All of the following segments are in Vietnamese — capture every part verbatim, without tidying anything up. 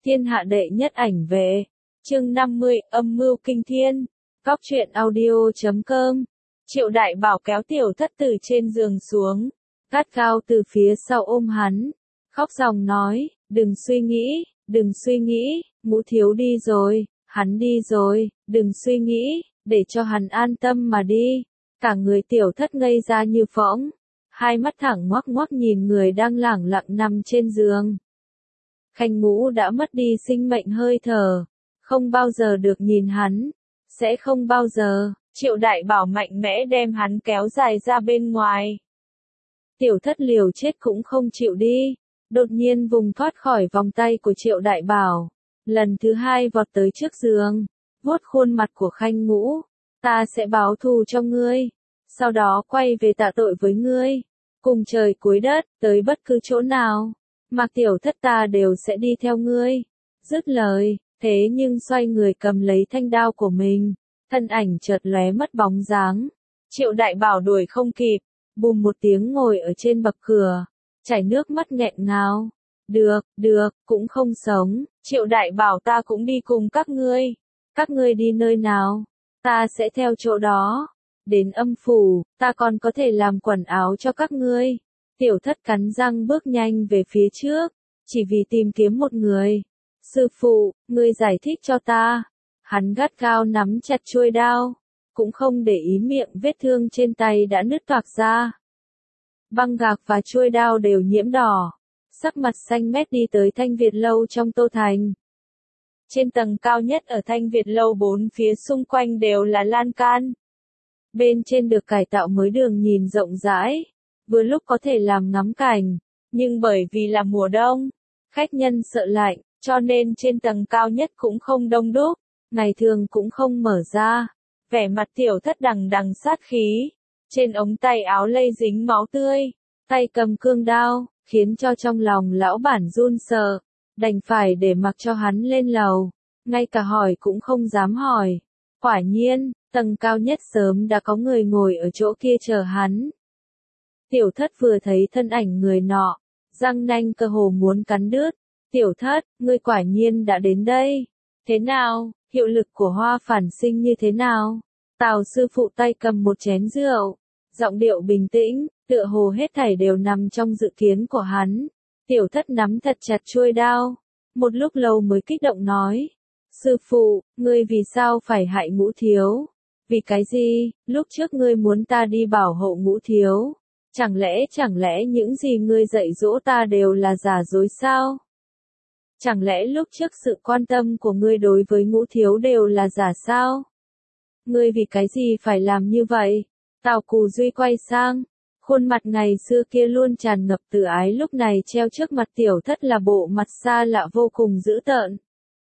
Thiên hạ đệ nhất ảnh vệ. Chương năm mươi, âm mưu kinh thiên. Góc truyện audio chấm com. Triệu Đại Bảo kéo Tiểu Thất từ trên giường xuống, gắt gao từ phía sau ôm hắn, khóc ròng nói, đừng suy nghĩ, đừng suy nghĩ, Ngũ thiếu đi rồi, hắn đi rồi, đừng suy nghĩ, để cho hắn an tâm mà đi. Cả người Tiểu Thất ngây ra như phỗng, hai mắt thẳng ngoác ngoác nhìn người đang lẳng lặng nằm trên giường. Khanh Ngũ đã mất đi sinh mệnh hơi thở, không bao giờ được nhìn hắn, sẽ không bao giờ. Triệu Đại Bảo mạnh mẽ đem hắn kéo dài ra bên ngoài. Tiểu Thất liều chết cũng không chịu đi, đột nhiên vùng thoát khỏi vòng tay của Triệu Đại Bảo, lần thứ hai vọt tới trước giường, vuốt khuôn mặt của Khanh Ngũ, ta sẽ báo thù cho ngươi, sau đó quay về tạ tội với ngươi, cùng trời cuối đất, tới bất cứ chỗ nào, mà Tiểu Thất ta đều sẽ đi theo ngươi. Dứt lời, thế nhưng xoay người cầm lấy thanh đao của mình. Thân ảnh chợt lóe mất bóng dáng. Triệu Đại Bảo đuổi không kịp, bùm một tiếng ngồi ở trên bậc cửa, chảy nước mắt nghẹn ngào. Được, được, cũng không sống, Triệu Đại Bảo ta cũng đi cùng các ngươi. Các ngươi đi nơi nào, ta sẽ theo chỗ đó. Đến âm phủ, ta còn có thể làm quần áo cho các ngươi. Tiểu Thất cắn răng bước nhanh về phía trước, chỉ vì tìm kiếm một người. Sư phụ, ngươi giải thích cho ta. Hắn gắt gao nắm chặt chuôi đao, cũng không để ý miệng vết thương trên tay đã nứt toạc ra. Băng gạc và chuôi đao đều nhiễm đỏ, sắc mặt xanh mét đi tới Thanh Việt Lâu trong Tô Thành. Trên tầng cao nhất ở Thanh Việt Lâu bốn phía xung quanh đều là lan can. Bên trên được cải tạo mới đường nhìn rộng rãi, vừa lúc có thể làm ngắm cảnh, nhưng bởi vì là mùa đông, khách nhân sợ lạnh, cho nên trên tầng cao nhất cũng không đông đúc. Ngày thường cũng không mở ra, vẻ mặt Tiểu Thất đằng đằng sát khí, trên ống tay áo lây dính máu tươi, tay cầm cương đao, khiến cho trong lòng lão bản run sợ, đành phải để mặc cho hắn lên lầu, ngay cả hỏi cũng không dám hỏi. Quả nhiên, tầng cao nhất sớm đã có người ngồi ở chỗ kia chờ hắn. Tiểu Thất vừa thấy thân ảnh người nọ, răng nanh cơ hồ muốn cắn đứt. Tiểu Thất, ngươi quả nhiên đã đến đây. Thế nào? Hiệu lực của hoa phản sinh như thế nào? Tào sư phụ tay cầm một chén rượu, giọng điệu bình tĩnh, tựa hồ hết thảy đều nằm trong dự kiến của hắn. Tiểu Thất nắm thật chặt chuôi đao, một lúc lâu mới kích động nói, sư phụ, ngươi vì sao phải hại Ngũ thiếu? Vì cái gì? Lúc trước ngươi muốn ta đi bảo hộ Ngũ thiếu, chẳng lẽ chẳng lẽ những gì ngươi dạy dỗ ta đều là giả dối sao? Chẳng lẽ lúc trước sự quan tâm của ngươi đối với Ngũ thiếu đều là giả sao? Ngươi vì cái gì phải làm như vậy? Tào Cù Duy quay sang, khuôn mặt ngày xưa kia luôn tràn ngập từ ái lúc này treo trước mặt Tiểu Thất là bộ mặt xa lạ vô cùng dữ tợn.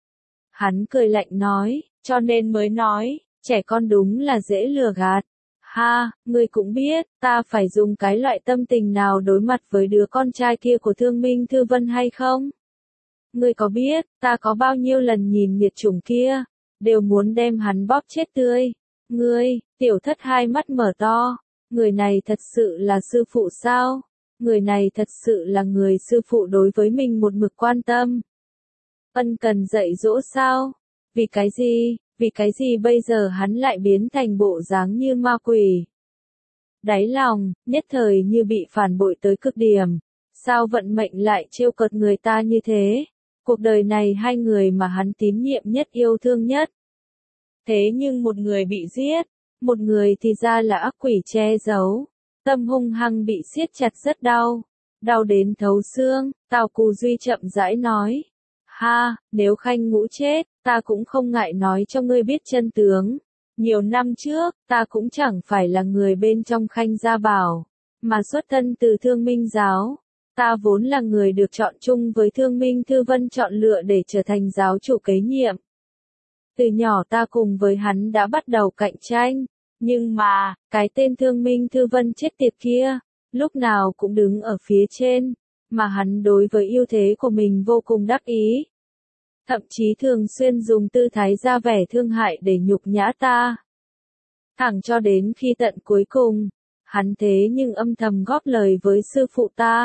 Hắn cười lạnh nói, cho nên mới nói, trẻ con đúng là dễ lừa gạt. Ha, ngươi cũng biết, ta phải dùng cái loại tâm tình nào đối mặt với đứa con trai kia của Thương Minh Thư Vân hay không? Ngươi có biết, ta có bao nhiêu lần nhìn nghiệt chủng kia, đều muốn đem hắn bóp chết tươi. Ngươi, Tiểu Thất hai mắt mở to, người này thật sự là sư phụ sao? Người này thật sự là người sư phụ đối với mình một mực quan tâm. Ân cần dạy dỗ sao? Vì cái gì, vì cái gì bây giờ hắn lại biến thành bộ dáng như ma quỷ? Đáy lòng, nhất thời như bị phản bội tới cực điểm. Sao vận mệnh lại trêu cợt người ta như thế? Cuộc đời này hai người mà hắn tín nhiệm nhất yêu thương nhất. Thế nhưng một người bị giết, một người thì ra là ác quỷ che giấu. Tâm hung hăng bị siết chặt rất đau, đau đến thấu xương. Tào Cù Duy chậm rãi nói, ha, nếu Khanh Ngũ chết, ta cũng không ngại nói cho ngươi biết chân tướng. Nhiều năm trước, ta cũng chẳng phải là người bên trong Khanh gia bảo, mà xuất thân từ Thương Minh giáo. Ta vốn là người được chọn chung với Thương Minh Thư Vân chọn lựa để trở thành giáo chủ kế nhiệm. Từ nhỏ ta cùng với hắn đã bắt đầu cạnh tranh, nhưng mà, cái tên Thương Minh Thư Vân chết tiệt kia, lúc nào cũng đứng ở phía trên, mà hắn đối với ưu thế của mình vô cùng đắc ý. Thậm chí thường xuyên dùng tư thái ra vẻ thương hại để nhục nhã ta. Thẳng cho đến khi tận cuối cùng, hắn thế nhưng âm thầm góp lời với sư phụ ta.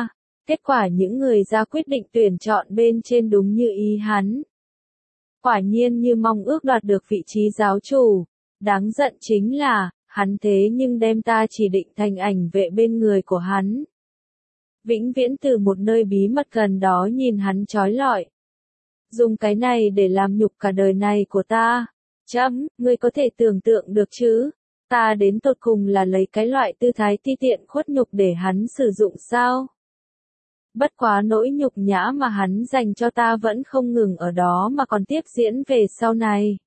Kết quả những người ra quyết định tuyển chọn bên trên đúng như ý hắn. Quả nhiên như mong ước đoạt được vị trí giáo chủ. Đáng giận chính là, hắn thế nhưng đem ta chỉ định thành ảnh vệ bên người của hắn. Vĩnh viễn từ một nơi bí mật gần đó nhìn hắn trói lọi. Dùng cái này để làm nhục cả đời này của ta. Chấm, ngươi có thể tưởng tượng được chứ? Ta đến tột cùng là lấy cái loại tư thái ti tiện khuất nhục để hắn sử dụng sao? Bất quá nỗi nhục nhã mà hắn dành cho ta vẫn không ngừng ở đó mà còn tiếp diễn về sau này.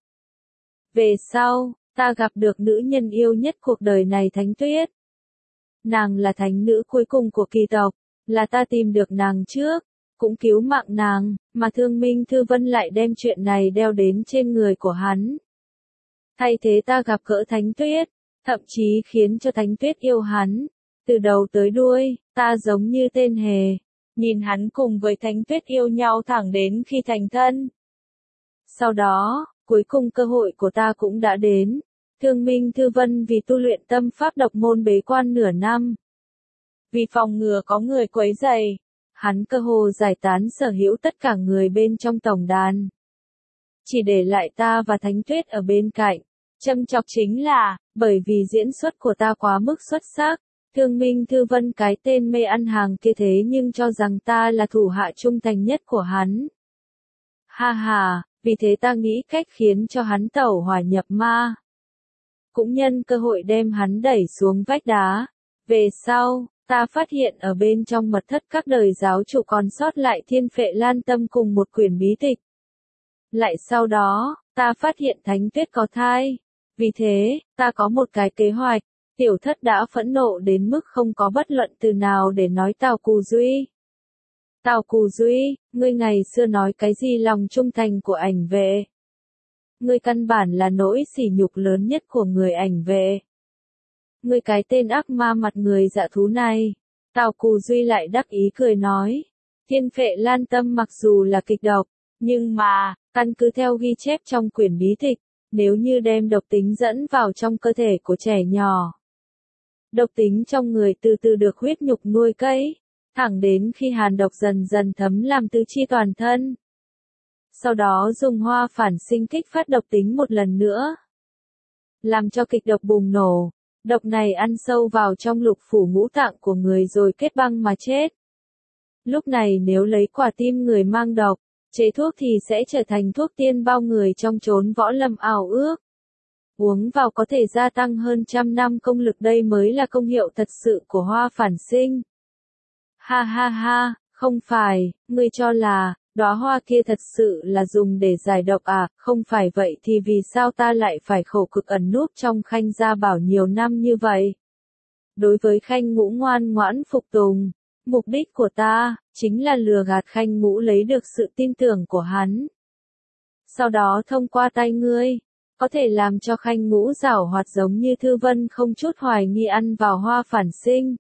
Về sau, ta gặp được nữ nhân yêu nhất cuộc đời này Thánh Tuyết. Nàng là thánh nữ cuối cùng của kỳ tộc, là ta tìm được nàng trước, cũng cứu mạng nàng, mà Thương Minh Thư Vân lại đem chuyện này đeo đến trên người của hắn. Thay thế ta gặp gỡ Thánh Tuyết, thậm chí khiến cho Thánh Tuyết yêu hắn. Từ đầu tới đuôi, ta giống như tên hề, nhìn hắn cùng với Thánh Tuyết yêu nhau thẳng đến khi thành thân. Sau đó, cuối cùng cơ hội của ta cũng đã đến. Thương Minh Thư Vân vì tu luyện tâm pháp độc môn bế quan nửa năm. Vì phòng ngừa có người quấy rầy, hắn cơ hồ giải tán sở hữu tất cả người bên trong tổng đàn. Chỉ để lại ta và Thánh Tuyết ở bên cạnh. Châm chọc chính là, bởi vì diễn xuất của ta quá mức xuất sắc, Thương Minh Thư Vân cái tên mê ăn hàng kia thế nhưng cho rằng ta là thủ hạ trung thành nhất của hắn. Ha ha, vì thế ta nghĩ cách khiến cho hắn tẩu hỏa nhập ma. Cũng nhân cơ hội đem hắn đẩy xuống vách đá. Về sau, ta phát hiện ở bên trong mật thất các đời giáo chủ còn sót lại Thiên Phệ Lan Tâm cùng một quyển bí tịch. Lại sau đó, ta phát hiện Thánh Tuyết có thai. Vì thế, ta có một cái kế hoạch. Tiểu thất đã phẫn nộ đến mức không có bất luận từ nào để nói Tào Cù Duy. Tào Cù Duy, ngươi ngày xưa nói cái gì lòng trung thành của ảnh vệ? Ngươi căn bản là nỗi sỉ nhục lớn nhất của người ảnh vệ. Ngươi cái tên ác ma mặt người dạ thú này. Tào Cù Duy lại đắc ý cười nói. Thiên Phệ Lan Tâm mặc dù là kịch độc, nhưng mà, căn cứ theo ghi chép trong quyển bí tịch, nếu như đem độc tính dẫn vào trong cơ thể của trẻ nhỏ. Độc tính trong người từ từ được huyết nhục nuôi cấy, thẳng đến khi hàn độc dần dần thấm làm tứ chi toàn thân. Sau đó dùng hoa phản sinh kích phát độc tính một lần nữa. Làm cho kịch độc bùng nổ, độc này ăn sâu vào trong lục phủ ngũ tạng của người rồi kết băng mà chết. Lúc này nếu lấy quả tim người mang độc, chế thuốc thì sẽ trở thành thuốc tiên bao người trong chốn võ lâm ảo ước. Uống vào có thể gia tăng hơn trăm năm công lực, đây mới là công hiệu thật sự của hoa phản sinh. Ha ha ha, không phải, ngươi cho là, đóa hoa kia thật sự là dùng để giải độc à, không phải vậy thì vì sao ta lại phải khổ cực ẩn núp trong Khanh Gia Bảo nhiều năm như vậy? Đối với Khanh Ngũ ngoan ngoãn phục tùng, mục đích của ta, chính là lừa gạt Khanh Ngũ lấy được sự tin tưởng của hắn. Sau đó thông qua tay ngươi, có thể làm cho Khanh Ngũ giảo hoạt giống như Thư Vân không chút hoài nghi ăn vào hoa phản sinh.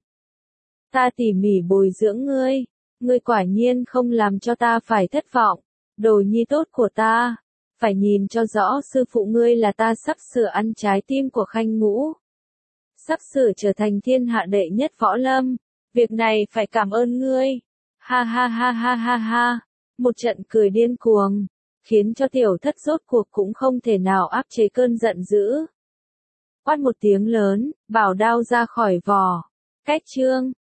Ta tỉ mỉ bồi dưỡng ngươi, ngươi quả nhiên không làm cho ta phải thất vọng, đồ nhi tốt của ta, phải nhìn cho rõ sư phụ ngươi là ta sắp sửa ăn trái tim của Khanh Ngũ. Sắp sửa trở thành thiên hạ đệ nhất võ lâm, việc này phải cảm ơn ngươi. Ha ha ha ha ha ha, một trận cười điên cuồng, khiến cho tiểu thất rốt cuộc cũng không thể nào áp chế cơn giận dữ. Quát một tiếng lớn, bảo đao ra khỏi vỏ. Cách chương